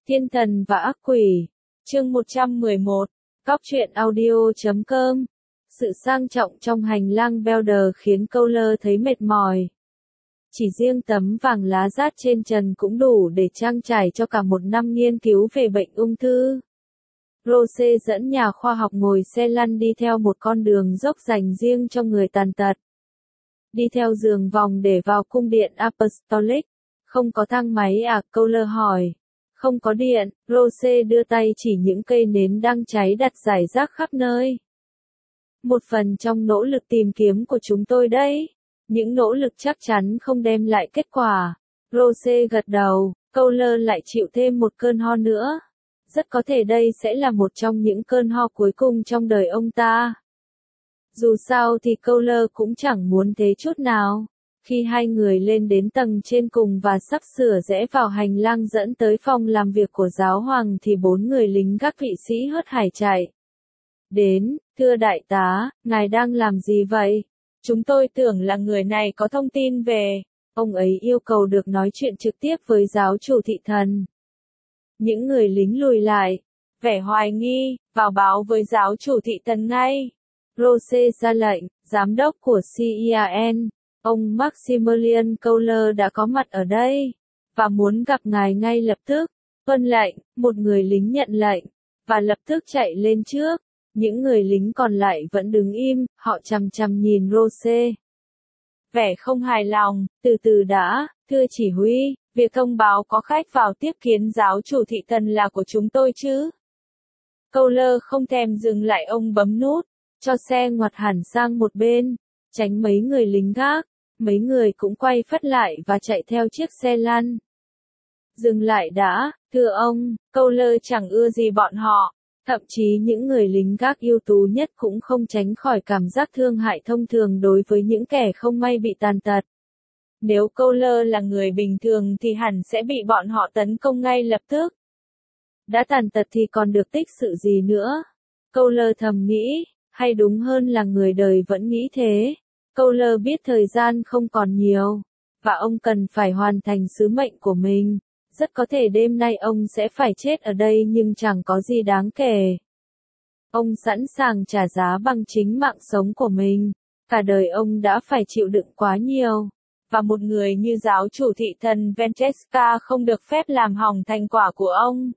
Thiên thần và ác quỷ. Chương 111. Cóc truyện audio.com. Sự sang trọng trong hành lang Belder khiến Cowler thấy mệt mỏi. Chỉ riêng tấm vàng lá rát trên trần cũng đủ để trang trải cho cả một năm nghiên cứu về bệnh ung thư. Rose dẫn nhà khoa học ngồi xe lăn đi theo một con đường dốc dành riêng cho người tàn tật. Đi theo giường vòng để vào cung điện Apostolic. Không có thang máy à? Cowler hỏi. Không có điện, Rose đưa tay chỉ những cây nến đang cháy đặt rải rác khắp nơi. Một phần trong nỗ lực tìm kiếm của chúng tôi đấy. Những nỗ lực chắc chắn không đem lại kết quả. Rose gật đầu, Cowler lại chịu thêm một cơn ho nữa. Rất có thể đây sẽ là một trong những cơn ho cuối cùng trong đời ông ta. Dù sao thì Cowler cũng chẳng muốn thế chút nào. Khi hai người lên đến tầng trên cùng và sắp sửa rẽ vào hành lang dẫn tới phòng làm việc của giáo hoàng thì bốn người lính gác Thụy Sĩ hớt hải chạy đến. Thưa đại tá, ngài đang làm gì vậy? Chúng tôi tưởng là người này có thông tin về. Ông ấy yêu cầu được nói chuyện trực tiếp với giáo chủ thị thần. Những người lính lùi lại, vẻ hoài nghi, vào báo với giáo chủ thị thần ngay. Rose ra lệnh, giám đốc của CIAN, ông Maximilian Cowler đã có mặt ở đây, và muốn gặp ngài ngay lập tức. Vâng lệnh, một người lính nhận lệnh, và lập tức chạy lên trước. Những người lính còn lại vẫn đứng im, họ chằm chằm nhìn Rose. Vẻ không hài lòng, từ từ đã, thưa chỉ huy, việc thông báo có khách vào tiếp kiến giáo chủ thị thần là của chúng tôi chứ. Cowler không thèm dừng lại, ông bấm nút, cho xe ngoặt hẳn sang một bên, tránh mấy người lính gác. Mấy người cũng quay phắt lại và chạy theo chiếc xe lăn. Dừng lại đã, thưa ông, Cowler chẳng ưa gì bọn họ. Thậm chí những người lính gác ưu tú nhất cũng không tránh khỏi cảm giác thương hại thông thường đối với những kẻ không may bị tàn tật. Nếu Cowler là người bình thường thì hẳn sẽ bị bọn họ tấn công ngay lập tức. Đã tàn tật thì còn được tích sự gì nữa? Cowler thầm nghĩ, hay đúng hơn là người đời vẫn nghĩ thế. Cowler biết thời gian không còn nhiều, và ông cần phải hoàn thành sứ mệnh của mình. Rất có thể đêm nay ông sẽ phải chết ở đây nhưng chẳng có gì đáng kể. Ông sẵn sàng trả giá bằng chính mạng sống của mình. Cả đời ông đã phải chịu đựng quá nhiều. Và một người như giáo chủ thị thần Francesca không được phép làm hỏng thành quả của ông.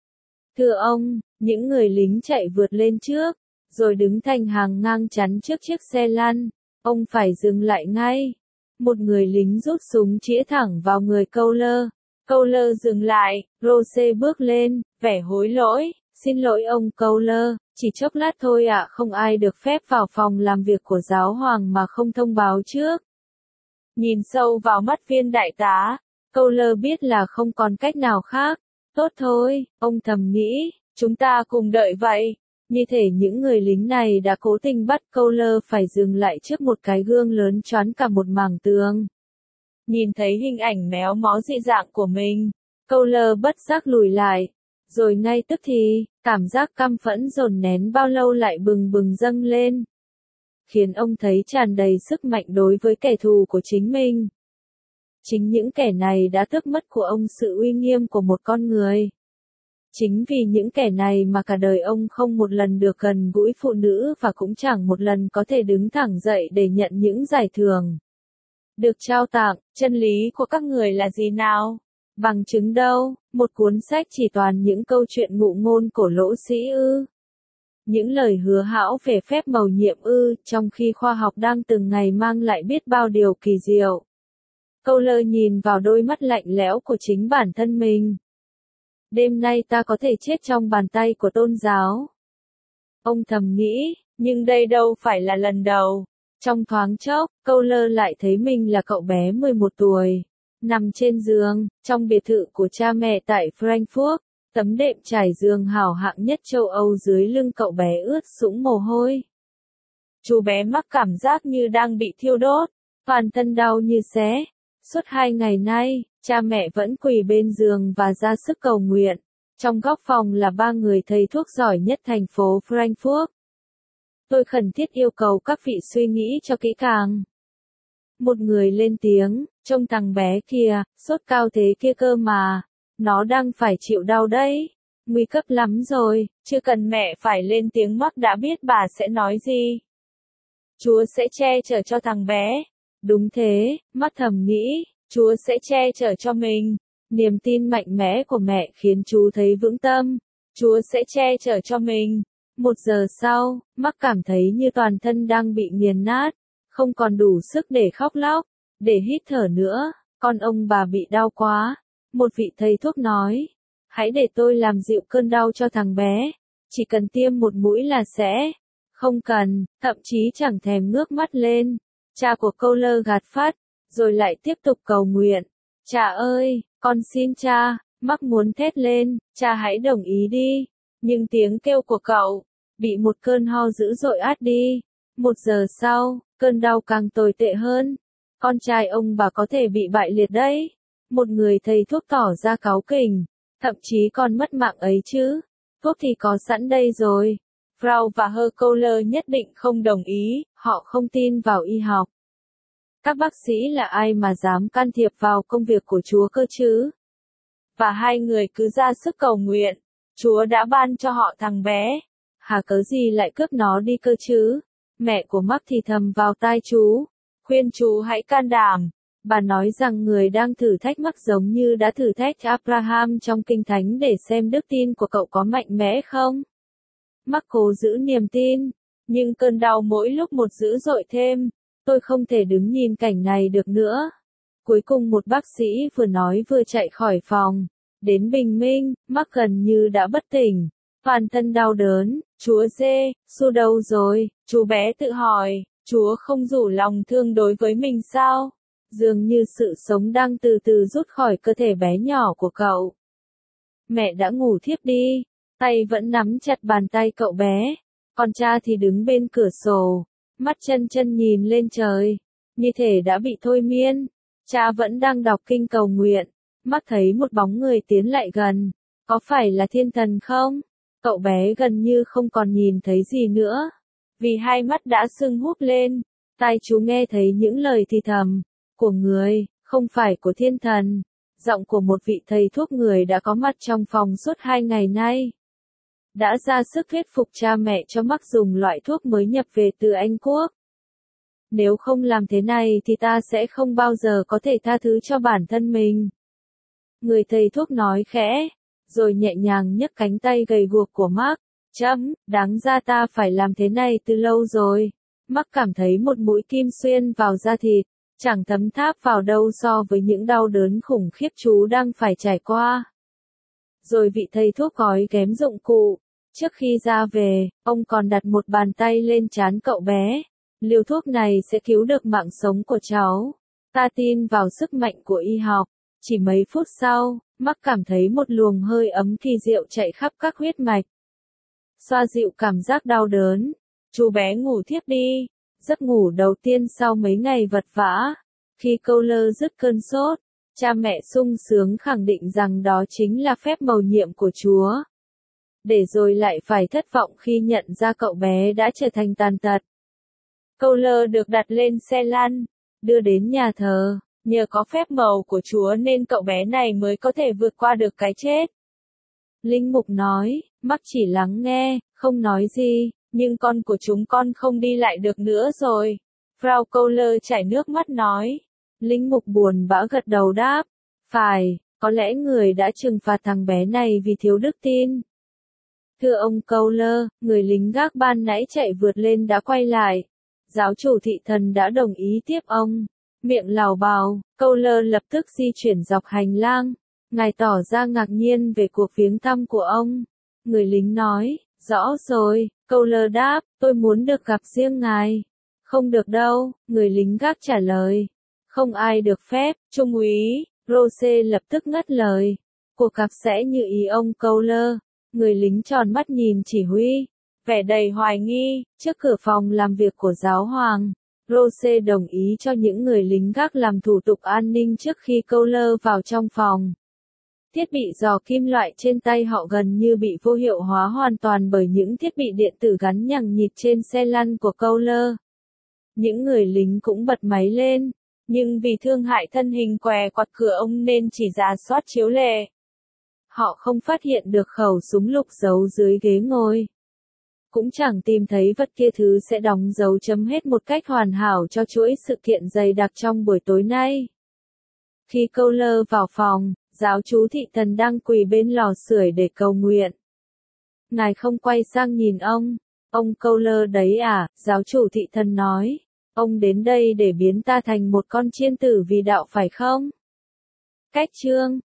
Thưa ông, những người lính chạy vượt lên trước, rồi đứng thành hàng ngang chắn trước chiếc xe lăn. Ông phải dừng lại ngay. Một người lính rút súng chĩa thẳng vào người Cowler. Cowler dừng lại, Rose bước lên, vẻ hối lỗi. Xin lỗi ông Cowler, chỉ chốc lát thôi ạ, không ai được phép vào phòng làm việc của giáo hoàng mà không thông báo trước. Nhìn sâu vào mắt viên đại tá, Cowler biết là không còn cách nào khác. Tốt thôi, ông thầm nghĩ, chúng ta cùng đợi vậy. Như thể những người lính này đã cố tình bắt Cowler phải dừng lại trước một cái gương lớn choán cả một mảng tường. Nhìn thấy hình ảnh méo mó dị dạng của mình, Cowler bất giác lùi lại. Rồi ngay tức thì, cảm giác căm phẫn dồn nén bao lâu lại bừng bừng dâng lên. Khiến ông thấy tràn đầy sức mạnh đối với kẻ thù của chính mình. Chính những kẻ này đã tước mất của ông sự uy nghiêm của một con người. Chính vì những kẻ này mà cả đời ông không một lần được gần gũi phụ nữ và cũng chẳng một lần có thể đứng thẳng dậy để nhận những giải thưởng được trao tặng. Chân lý của các người là gì nào? Bằng chứng đâu? Một cuốn sách chỉ toàn những câu chuyện ngụ ngôn cổ lỗ sĩ ư? Những lời hứa hão về phép mầu nhiệm ư, trong khi khoa học đang từng ngày mang lại biết bao điều kỳ diệu. Cowler nhìn vào đôi mắt lạnh lẽo của chính bản thân mình. Đêm nay ta có thể chết trong bàn tay của tôn giáo. Ông thầm nghĩ, nhưng đây đâu phải là lần đầu. Trong thoáng chốc, Cowler lại thấy mình là cậu bé 11 tuổi. Nằm trên giường, trong biệt thự của cha mẹ tại Frankfurt, tấm đệm trải giường hảo hạng nhất châu Âu dưới lưng cậu bé ướt sũng mồ hôi. Chú bé mắc cảm giác như đang bị thiêu đốt, toàn thân đau như xé. Suốt 2 ngày nay, cha mẹ vẫn quỳ bên giường và ra sức cầu nguyện. Trong góc phòng là 3 người thầy thuốc giỏi nhất thành phố Frankfurt. Tôi khẩn thiết yêu cầu các vị suy nghĩ cho kỹ càng. Một người lên tiếng, trông thằng bé kia, sốt cao thế kia cơ mà. Nó đang phải chịu đau đấy. Nguy cấp lắm rồi, chưa cần mẹ phải lên tiếng Mark đã biết bà sẽ nói gì. Chúa sẽ che chở cho thằng bé. Đúng thế, Mark thầm nghĩ, Chúa sẽ che chở cho mình. Niềm tin mạnh mẽ của mẹ khiến chú thấy vững tâm. Chúa sẽ che chở cho mình. 1 giờ sau, Mark cảm thấy như toàn thân đang bị nghiền nát, không còn đủ sức để khóc lóc, để hít thở nữa, con ông bà bị đau quá. Một vị thầy thuốc nói, hãy để tôi làm dịu cơn đau cho thằng bé, chỉ cần tiêm một mũi là sẽ. Không cần, thậm chí chẳng thèm ngước mắt lên. Cha của Cole gạt phát, rồi lại tiếp tục cầu nguyện. Cha ơi, con xin cha, Mark muốn thét lên, cha hãy đồng ý đi. Nhưng tiếng kêu của cậu, bị một cơn ho dữ dội át đi. 1 giờ sau, cơn đau càng tồi tệ hơn. Con trai ông bà có thể bị bại liệt đấy. Một người thầy thuốc tỏ ra cáu kỉnh, thậm chí còn mất mạng ấy chứ. Thuốc thì có sẵn đây rồi. Frau và Hercule nhất định không đồng ý, họ không tin vào y học. Các bác sĩ là ai mà dám can thiệp vào công việc của Chúa cơ chứ? Và hai người cứ ra sức cầu nguyện. Chúa đã ban cho họ thằng bé. Hà cớ gì lại cướp nó đi cơ chứ? Mẹ của Mark thì thầm vào tai chú. Khuyên chú hãy can đảm. Bà nói rằng người đang thử thách Mark giống như đã thử thách Abraham trong Kinh Thánh để xem đức tin của cậu có mạnh mẽ không. Mark cố giữ niềm tin, nhưng cơn đau mỗi lúc một dữ dội thêm. Tôi không thể đứng nhìn cảnh này được nữa. Cuối cùng một bác sĩ vừa nói vừa chạy khỏi phòng. Đến bình minh, Mark gần như đã bất tỉnh. Toàn thân đau đớn, Chúa Giê-xu đâu rồi? Chú bé tự hỏi, Chúa không rủ lòng thương đối với mình sao? Dường như sự sống đang từ từ rút khỏi cơ thể bé nhỏ của cậu. Mẹ đã ngủ thiếp đi, tay vẫn nắm chặt bàn tay cậu bé. Còn cha thì đứng bên cửa sổ, mắt chân chân nhìn lên trời, như thể đã bị thôi miên. Cha vẫn đang đọc kinh cầu nguyện. Mắt thấy một bóng người tiến lại gần. Có phải là thiên thần không? Cậu bé gần như không còn nhìn thấy gì nữa, vì hai mắt đã sưng húp lên. Tai chú nghe thấy những lời thì thầm của người, không phải của thiên thần. Giọng của một vị thầy thuốc người đã có mặt trong phòng suốt 2 ngày nay. Đã ra sức thuyết phục cha mẹ cho Mark dùng loại thuốc mới nhập về từ Anh Quốc. Nếu không làm thế này thì ta sẽ không bao giờ có thể tha thứ cho bản thân mình. Người thầy thuốc nói khẽ, rồi nhẹ nhàng nhấc cánh tay gầy guộc của Mark. Đáng ra ta phải làm thế này từ lâu rồi. Mark cảm thấy một mũi kim xuyên vào da thịt, chẳng thấm tháp vào đâu so với những đau đớn khủng khiếp chú đang phải trải qua. Rồi vị thầy thuốc gói ghém dụng cụ. Trước khi ra về, ông còn đặt một bàn tay lên trán cậu bé. Liều thuốc này sẽ cứu được mạng sống của cháu. Ta tin vào sức mạnh của y học. Chỉ mấy phút sau, Mark cảm thấy một luồng hơi ấm kỳ diệu chạy khắp các huyết mạch. Xoa dịu cảm giác đau đớn. Chú bé ngủ thiếp đi. Giấc ngủ đầu tiên sau mấy ngày vật vã. Khi Cole dứt cơn sốt, cha mẹ sung sướng khẳng định rằng đó chính là phép mầu nhiệm của Chúa. Để rồi lại phải thất vọng khi nhận ra cậu bé đã trở thành tàn tật. Cole được đặt lên xe lăn, đưa đến nhà thờ. Nhờ có phép mầu của Chúa nên cậu bé này mới có thể vượt qua được cái chết. Linh mục nói, Mark chỉ lắng nghe, không nói gì, nhưng con của chúng con không đi lại được nữa rồi. Frau Cole chảy nước mắt nói. Linh mục buồn bã gật đầu đáp, phải, có lẽ người đã trừng phạt thằng bé này vì thiếu đức tin. Thưa ông Cole, người lính gác ban nãy chạy vượt lên đã quay lại. Giáo chủ thị thần đã đồng ý tiếp ông. Miệng lào bào, Cole lập tức di chuyển dọc hành lang. Ngài tỏ ra ngạc nhiên về cuộc viếng thăm của ông. Người lính nói, rõ rồi, Cole đáp, tôi muốn được gặp riêng ngài. Không được đâu, người lính gác trả lời. Không ai được phép, Trung úy, Rose lập tức ngắt lời. Cuộc gặp sẽ như ý ông Cole. Người lính tròn mắt nhìn chỉ huy, vẻ đầy hoài nghi, trước cửa phòng làm việc của giáo hoàng. Rose đồng ý cho những người lính gác làm thủ tục an ninh trước khi Cole vào trong phòng. Thiết bị dò kim loại trên tay họ gần như bị vô hiệu hóa hoàn toàn bởi những thiết bị điện tử gắn nhằng nhịt trên xe lăn của Cole. Những người lính cũng bật máy lên, nhưng vì thương hại thân hình què quặt cửa ông nên chỉ rà soát chiếu lệ. Họ không phát hiện được khẩu súng lục giấu dưới ghế ngồi. Cũng chẳng tìm thấy vật kia, thứ sẽ đóng dấu chấm hết một cách hoàn hảo cho chuỗi sự kiện dày đặc trong buổi tối nay. Khi Cowler vào phòng, giáo chú thị thần đang quỳ bên lò sưởi để cầu nguyện. Ngài không quay sang nhìn ông. Ông Cowler đấy à, giáo chủ thị thần nói. Ông đến đây để biến ta thành một con chiên tử vì đạo phải không? Cách chương